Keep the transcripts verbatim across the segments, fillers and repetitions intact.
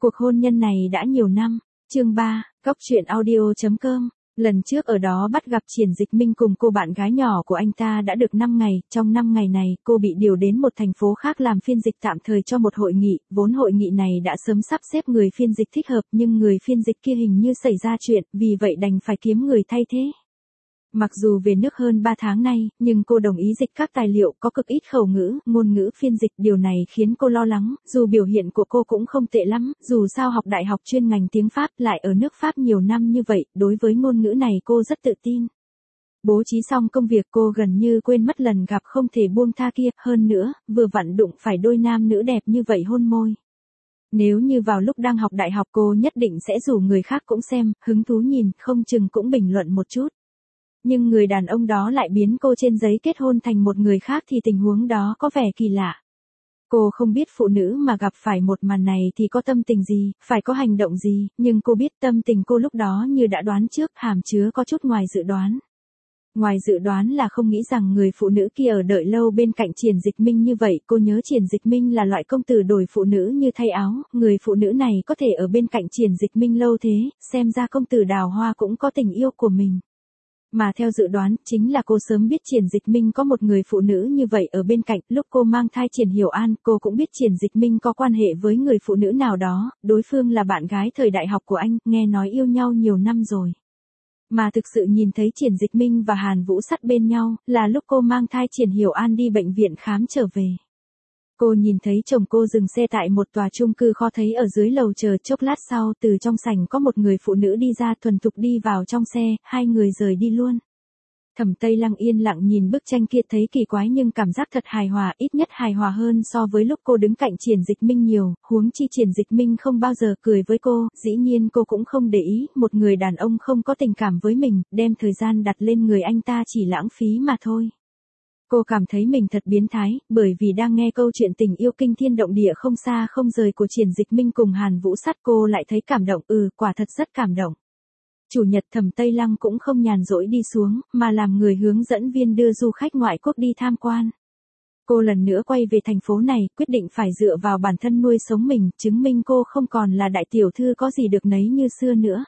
Cuộc hôn nhân này đã nhiều năm. Chương ba, Cóc truyện audio chấm com. Lần trước ở đó bắt gặp Triển Dịch Minh cùng cô bạn gái nhỏ của anh ta đã được năm ngày, trong năm ngày này cô bị điều đến một thành phố khác làm phiên dịch tạm thời cho một hội nghị, vốn hội nghị này đã sớm sắp xếp người phiên dịch thích hợp nhưng người phiên dịch kia hình như xảy ra chuyện, vì vậy đành phải kiếm người thay thế. Mặc dù về nước hơn ba tháng nay, nhưng cô đồng ý dịch các tài liệu có cực ít khẩu ngữ, ngôn ngữ phiên dịch, điều này khiến cô lo lắng, dù biểu hiện của cô cũng không tệ lắm, dù sao học đại học chuyên ngành tiếng Pháp lại ở nước Pháp nhiều năm như vậy, đối với ngôn ngữ này cô rất tự tin. Bố trí xong công việc cô gần như quên mất lần gặp không thể buông tha kia, hơn nữa, vừa vặn đụng phải đôi nam nữ đẹp như vậy hôn môi. Nếu như vào lúc đang học đại học cô nhất định sẽ rủ người khác cũng xem, hứng thú nhìn, không chừng cũng bình luận một chút. Nhưng người đàn ông đó lại biến cô trên giấy kết hôn thành một người khác thì tình huống đó có vẻ kỳ lạ. Cô không biết phụ nữ mà gặp phải một màn này thì có tâm tình gì, phải có hành động gì, nhưng cô biết tâm tình cô lúc đó như đã đoán trước, hàm chứa có chút ngoài dự đoán. Ngoài dự đoán là không nghĩ rằng người phụ nữ kia ở đợi lâu bên cạnh Triển Dịch Minh như vậy, cô nhớ Triển Dịch Minh là loại công tử đổi phụ nữ như thay áo, người phụ nữ này có thể ở bên cạnh Triển Dịch Minh lâu thế, xem ra công tử đào hoa cũng có tình yêu của mình. Mà theo dự đoán, chính là cô sớm biết Triển Dịch Minh có một người phụ nữ như vậy ở bên cạnh, lúc cô mang thai Triển Hiểu An, cô cũng biết Triển Dịch Minh có quan hệ với người phụ nữ nào đó, đối phương là bạn gái thời đại học của anh, nghe nói yêu nhau nhiều năm rồi. Mà thực sự nhìn thấy Triển Dịch Minh và Hàn Vũ Sắt bên nhau, là lúc cô mang thai Triển Hiểu An đi bệnh viện khám trở về. Cô nhìn thấy chồng cô dừng xe tại một tòa chung cư kho thấy ở dưới lầu chờ, chốc lát sau từ trong sảnh có một người phụ nữ đi ra thuần thục đi vào trong xe, hai người rời đi luôn. Thẩm Tây Lăng yên lặng nhìn bức tranh kia thấy kỳ quái nhưng cảm giác thật hài hòa, ít nhất hài hòa hơn so với lúc cô đứng cạnh Triển Dịch Minh nhiều, huống chi Triển Dịch Minh không bao giờ cười với cô, dĩ nhiên cô cũng không để ý, một người đàn ông không có tình cảm với mình, đem thời gian đặt lên người anh ta chỉ lãng phí mà thôi. Cô cảm thấy mình thật biến thái, bởi vì đang nghe câu chuyện tình yêu kinh thiên động địa không xa không rời của Triển Dịch Minh cùng Hàn Vũ Sắt cô lại thấy cảm động, ừ, quả thật rất cảm động. Chủ nhật Thẩm Tây Lăng cũng không nhàn rỗi đi xuống, mà làm người hướng dẫn viên đưa du khách ngoại quốc đi tham quan. Cô lần nữa quay về thành phố này, quyết định phải dựa vào bản thân nuôi sống mình, chứng minh cô không còn là đại tiểu thư có gì được nấy như xưa nữa.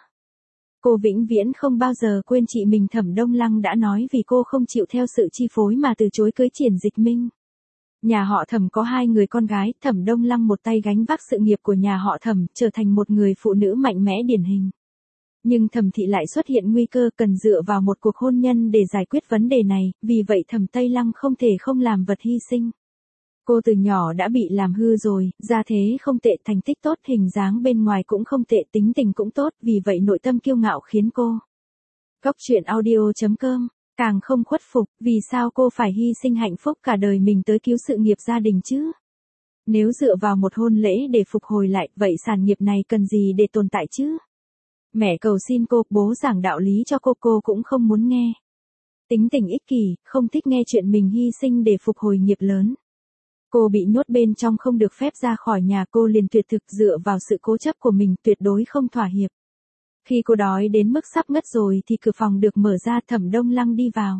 Cô vĩnh viễn không bao giờ quên chị mình Thẩm Đông Lăng đã nói vì cô không chịu theo sự chi phối mà từ chối cưới Triển Dịch Minh. Nhà họ Thẩm có hai người con gái, Thẩm Đông Lăng một tay gánh vác sự nghiệp của nhà họ Thẩm, trở thành một người phụ nữ mạnh mẽ điển hình. Nhưng Thẩm thị lại xuất hiện nguy cơ cần dựa vào một cuộc hôn nhân để giải quyết vấn đề này, vì vậy Thẩm Tây Lăng không thể không làm vật hy sinh. Cô từ nhỏ đã bị làm hư rồi, gia thế không tệ, thành tích tốt, hình dáng bên ngoài cũng không tệ, tính tình cũng tốt, vì vậy nội tâm kiêu ngạo khiến cô. Cóc truyện audio chấm com, càng không khuất phục, vì sao cô phải hy sinh hạnh phúc cả đời mình tới cứu sự nghiệp gia đình chứ? Nếu dựa vào một hôn lễ để phục hồi lại, vậy sản nghiệp này cần gì để tồn tại chứ? Mẹ cầu xin cô, bố giảng đạo lý cho cô, cô cũng không muốn nghe. Tính tình ích kỷ, không thích nghe chuyện mình hy sinh để phục hồi nghiệp lớn. Cô bị nhốt bên trong không được phép ra khỏi nhà, cô liền tuyệt thực dựa vào sự cố chấp của mình, tuyệt đối không thỏa hiệp. Khi cô đói đến mức sắp ngất rồi thì cửa phòng được mở ra, Thẩm Đông Lăng đi vào.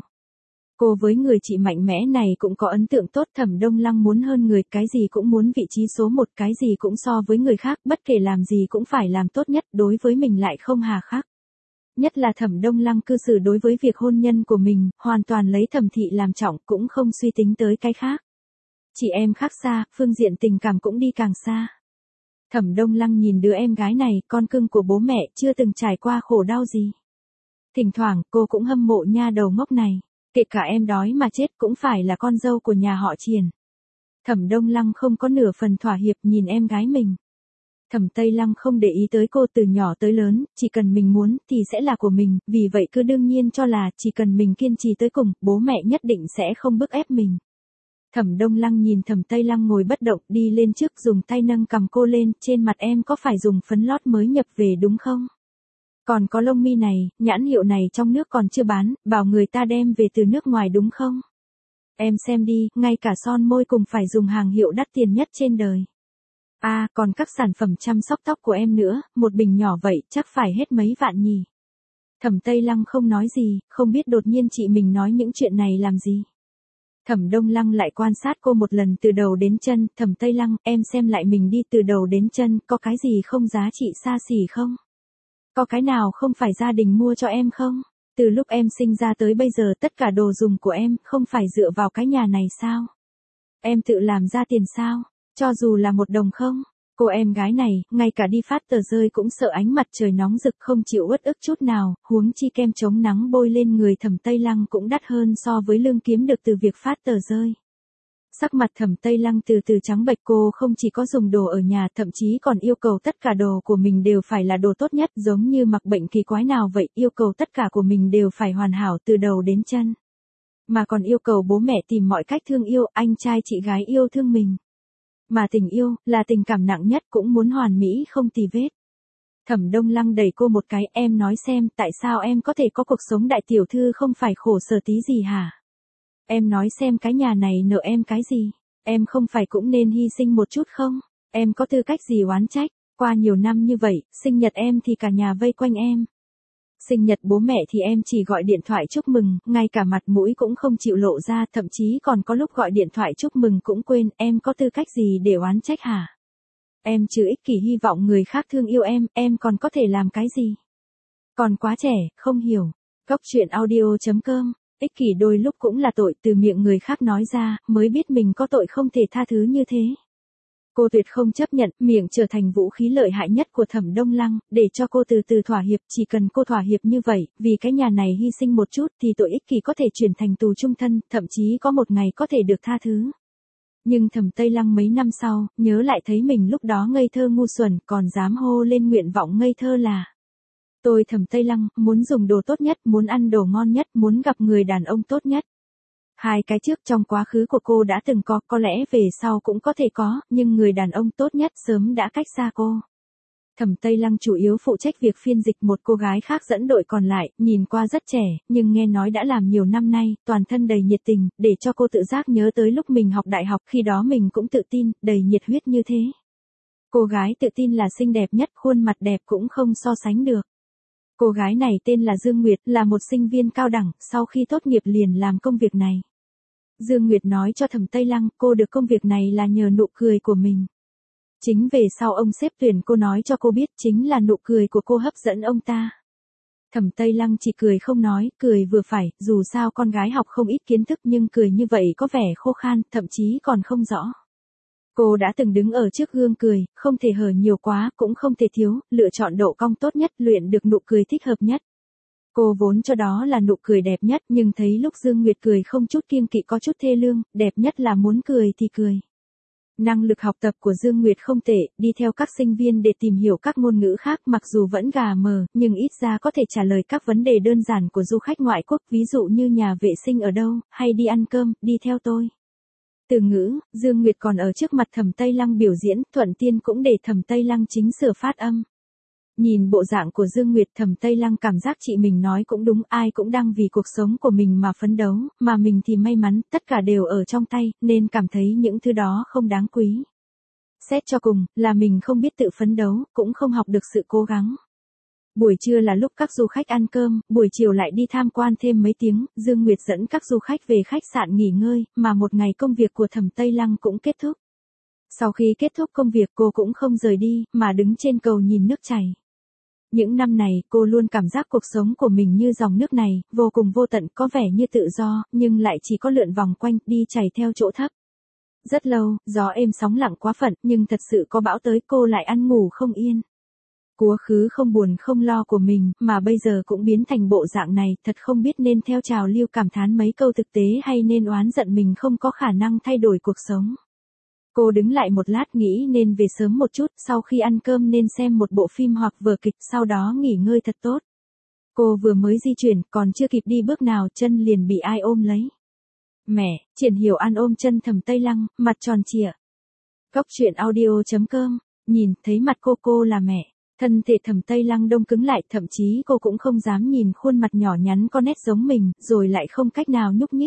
Cô với người chị mạnh mẽ này cũng có ấn tượng tốt, Thẩm Đông Lăng muốn hơn người, cái gì cũng muốn vị trí số một, cái gì cũng so với người khác, bất kể làm gì cũng phải làm tốt nhất, đối với mình lại không hà khắc. Nhất là Thẩm Đông Lăng cư xử đối với việc hôn nhân của mình, hoàn toàn lấy Thẩm thị làm trọng, cũng không suy tính tới cái khác. Chị em khác xa, phương diện tình cảm cũng đi càng xa. Thẩm Đông Lăng nhìn đứa em gái này, con cưng của bố mẹ, chưa từng trải qua khổ đau gì. Thỉnh thoảng, cô cũng hâm mộ nha đầu ngốc này, kể cả em đói mà chết cũng phải là con dâu của nhà họ Triển. Thẩm Đông Lăng không có nửa phần thỏa hiệp nhìn em gái mình. Thẩm Tây Lăng không để ý tới cô, từ nhỏ tới lớn, chỉ cần mình muốn thì sẽ là của mình, vì vậy cứ đương nhiên cho là chỉ cần mình kiên trì tới cùng, bố mẹ nhất định sẽ không bức ép mình. Thẩm Đông Lăng nhìn Thẩm Tây Lăng ngồi bất động, đi lên trước dùng tay nâng cằm cô lên, trên mặt em có phải dùng phấn lót mới nhập về đúng không? Còn có lông mi này, nhãn hiệu này trong nước còn chưa bán, bảo người ta đem về từ nước ngoài đúng không? Em xem đi, ngay cả son môi cùng phải dùng hàng hiệu đắt tiền nhất trên đời. À, còn các sản phẩm chăm sóc tóc của em nữa, một bình nhỏ vậy chắc phải hết mấy vạn nhỉ. Thẩm Tây Lăng không nói gì, không biết đột nhiên chị mình nói những chuyện này làm gì. Thẩm Đông Lăng lại quan sát cô một lần từ đầu đến chân, Thẩm Tây Lăng, em xem lại mình đi từ đầu đến chân, có cái gì không giá trị xa xỉ không? Có cái nào không phải gia đình mua cho em không? Từ lúc em sinh ra tới bây giờ tất cả đồ dùng của em không phải dựa vào cái nhà này sao? Em tự làm ra tiền sao? Cho dù là một đồng không? Cô em gái này, ngay cả đi phát tờ rơi cũng sợ ánh mặt trời nóng rực không chịu uất ức chút nào, huống chi kem chống nắng bôi lên người Thẩm Tây Lăng cũng đắt hơn so với lương kiếm được từ việc phát tờ rơi. Sắc mặt Thẩm Tây Lăng từ từ trắng bệch, cô không chỉ có dùng đồ ở nhà, thậm chí còn yêu cầu tất cả đồ của mình đều phải là đồ tốt nhất, giống như mặc bệnh kỳ quái nào vậy, yêu cầu tất cả của mình đều phải hoàn hảo từ đầu đến chân. Mà còn yêu cầu bố mẹ tìm mọi cách thương yêu, anh trai chị gái yêu thương mình. Mà tình yêu, là tình cảm nặng nhất, cũng muốn hoàn mỹ không tì vết. Thẩm Đông Lăng đẩy cô một cái, em nói xem, tại sao em có thể có cuộc sống đại tiểu thư không phải khổ sở tí gì hả? Em nói xem cái nhà này nợ em cái gì? Em không phải cũng nên hy sinh một chút không? Em có tư cách gì oán trách? Qua nhiều năm như vậy, sinh nhật em thì cả nhà vây quanh em. Sinh nhật bố mẹ thì em chỉ gọi điện thoại chúc mừng, ngay cả mặt mũi cũng không chịu lộ ra, thậm chí còn có lúc gọi điện thoại chúc mừng cũng quên, em có tư cách gì để oán trách hả? Em trừ ích kỷ hy vọng người khác thương yêu em, em còn có thể làm cái gì? Còn quá trẻ, không hiểu. Góc truyện audio chấm com, ích kỷ đôi lúc cũng là tội, từ miệng người khác nói ra, mới biết mình có tội không thể tha thứ như thế. Cô tuyệt không chấp nhận, miệng trở thành vũ khí lợi hại nhất của Thẩm Đông Lăng, để cho cô từ từ thỏa hiệp, chỉ cần cô thỏa hiệp như vậy, vì cái nhà này hy sinh một chút thì tội ích kỷ có thể chuyển thành tù chung thân, thậm chí có một ngày có thể được tha thứ. Nhưng Thẩm Tây Lăng mấy năm sau, nhớ lại thấy mình lúc đó ngây thơ ngu xuẩn, còn dám hô lên nguyện vọng ngây thơ là: tôi Thẩm Tây Lăng, muốn dùng đồ tốt nhất, muốn ăn đồ ngon nhất, muốn gặp người đàn ông tốt nhất. Hai cái trước trong quá khứ của cô đã từng có, có lẽ về sau cũng có thể có, nhưng người đàn ông tốt nhất sớm đã cách xa cô. Thẩm Tây Lăng chủ yếu phụ trách việc phiên dịch, một cô gái khác dẫn đội còn lại, nhìn qua rất trẻ, nhưng nghe nói đã làm nhiều năm nay, toàn thân đầy nhiệt tình, để cho cô tự giác nhớ tới lúc mình học đại học, khi đó mình cũng tự tin, đầy nhiệt huyết như thế. Cô gái tự tin là xinh đẹp nhất, khuôn mặt đẹp cũng không so sánh được. Cô gái này tên là Dương Nguyệt, là một sinh viên cao đẳng, sau khi tốt nghiệp liền làm công việc này. Dương Nguyệt nói cho Thẩm Tây Lăng, cô được công việc này là nhờ nụ cười của mình. Chính về sau ông sếp tuyển cô nói cho cô biết, chính là nụ cười của cô hấp dẫn ông ta. Thẩm Tây Lăng chỉ cười không nói, cười vừa phải, dù sao con gái học không ít kiến thức nhưng cười như vậy có vẻ khô khan, thậm chí còn không rõ. Cô đã từng đứng ở trước gương cười, không thể hở nhiều quá, cũng không thể thiếu, lựa chọn độ cong tốt nhất, luyện được nụ cười thích hợp nhất. Cô vốn cho đó là nụ cười đẹp nhất, nhưng thấy lúc Dương Nguyệt cười không chút kiêng kỵ có chút thê lương, đẹp nhất là muốn cười thì cười. Năng lực học tập của Dương Nguyệt không tệ, đi theo các sinh viên để tìm hiểu các ngôn ngữ khác, mặc dù vẫn gà mờ, nhưng ít ra có thể trả lời các vấn đề đơn giản của du khách ngoại quốc, ví dụ như nhà vệ sinh ở đâu, hay đi ăn cơm, đi theo tôi. Từ ngữ, Dương Nguyệt còn ở trước mặt Thẩm Tây Lăng biểu diễn, thuận tiên cũng để Thẩm Tây Lăng chính sửa phát âm. Nhìn bộ dạng của Dương Nguyệt, Thẩm Tây Lăng cảm giác chị mình nói cũng đúng, ai cũng đang vì cuộc sống của mình mà phấn đấu, mà mình thì may mắn, tất cả đều ở trong tay, nên cảm thấy những thứ đó không đáng quý. Xét cho cùng, là mình không biết tự phấn đấu, cũng không học được sự cố gắng. Buổi trưa là lúc các du khách ăn cơm, buổi chiều lại đi tham quan thêm mấy tiếng, Dương Nguyệt dẫn các du khách về khách sạn nghỉ ngơi, mà một ngày công việc của Thẩm Tây Lăng cũng kết thúc. Sau khi kết thúc công việc cô cũng không rời đi, mà đứng trên cầu nhìn nước chảy. Những năm này, cô luôn cảm giác cuộc sống của mình như dòng nước này, vô cùng vô tận, có vẻ như tự do, nhưng lại chỉ có lượn vòng quanh, đi chảy theo chỗ thấp. Rất lâu, gió êm sóng lặng quá phận, nhưng thật sự có bão tới cô lại ăn ngủ không yên. Quá khứ không buồn không lo của mình, mà bây giờ cũng biến thành bộ dạng này, thật không biết nên theo trào lưu cảm thán mấy câu thực tế hay nên oán giận mình không có khả năng thay đổi cuộc sống. Cô đứng lại một lát nghĩ nên về sớm một chút, sau khi ăn cơm nên xem một bộ phim hoặc vở kịch, sau đó nghỉ ngơi thật tốt. Cô vừa mới di chuyển, còn chưa kịp đi bước nào, chân liền bị ai ôm lấy. Mẹ, Triển Hiểu An ôm chân Thẩm Tây Lăng, mặt tròn trịa. Góc truyện audio chấm com, nhìn, thấy mặt cô cô là mẹ. Thân thể Thẩm Tây Lăng đông cứng lại, thậm chí cô cũng không dám nhìn khuôn mặt nhỏ nhắn có nét giống mình, rồi lại không cách nào nhúc nhích.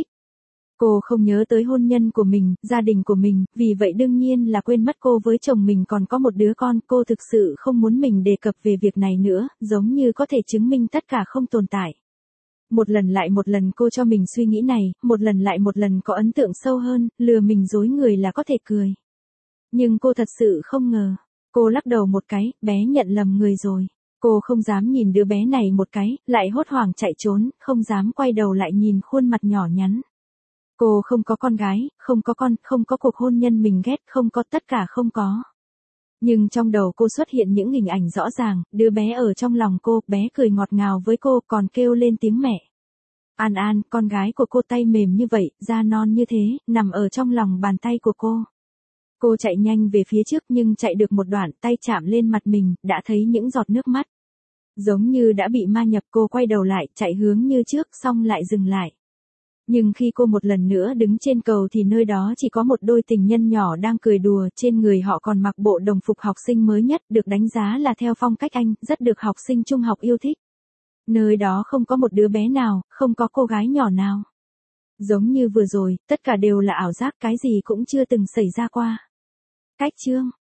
Cô không nhớ tới hôn nhân của mình, gia đình của mình, vì vậy đương nhiên là quên mất cô với chồng mình còn có một đứa con, cô thực sự không muốn mình đề cập về việc này nữa, giống như có thể chứng minh tất cả không tồn tại. Một lần lại một lần cô cho mình suy nghĩ này, một lần lại một lần có ấn tượng sâu hơn, lừa mình dối người là có thể cười. Nhưng cô thật sự không ngờ. Cô lắc đầu một cái, bé nhận lầm người rồi. Cô không dám nhìn đứa bé này một cái, lại hốt hoảng chạy trốn, không dám quay đầu lại nhìn khuôn mặt nhỏ nhắn. Cô không có con gái, không có con, không có cuộc hôn nhân mình ghét, không có, tất cả không có. Nhưng trong đầu cô xuất hiện những hình ảnh rõ ràng, đứa bé ở trong lòng cô, bé cười ngọt ngào với cô, còn kêu lên tiếng mẹ. An An, con gái của cô, tay mềm như vậy, da non như thế, nằm ở trong lòng bàn tay của cô. Cô chạy nhanh về phía trước nhưng chạy được một đoạn, tay chạm lên mặt mình, đã thấy những giọt nước mắt. Giống như đã bị ma nhập, cô quay đầu lại, chạy hướng như trước, xong lại dừng lại. Nhưng khi cô một lần nữa đứng trên cầu thì nơi đó chỉ có một đôi tình nhân nhỏ đang cười đùa, trên người họ còn mặc bộ đồng phục học sinh mới nhất, được đánh giá là theo phong cách Anh, rất được học sinh trung học yêu thích. Nơi đó không có một đứa bé nào, không có cô gái nhỏ nào. Giống như vừa rồi, tất cả đều là ảo giác, cái gì cũng chưa từng xảy ra qua. Cách chương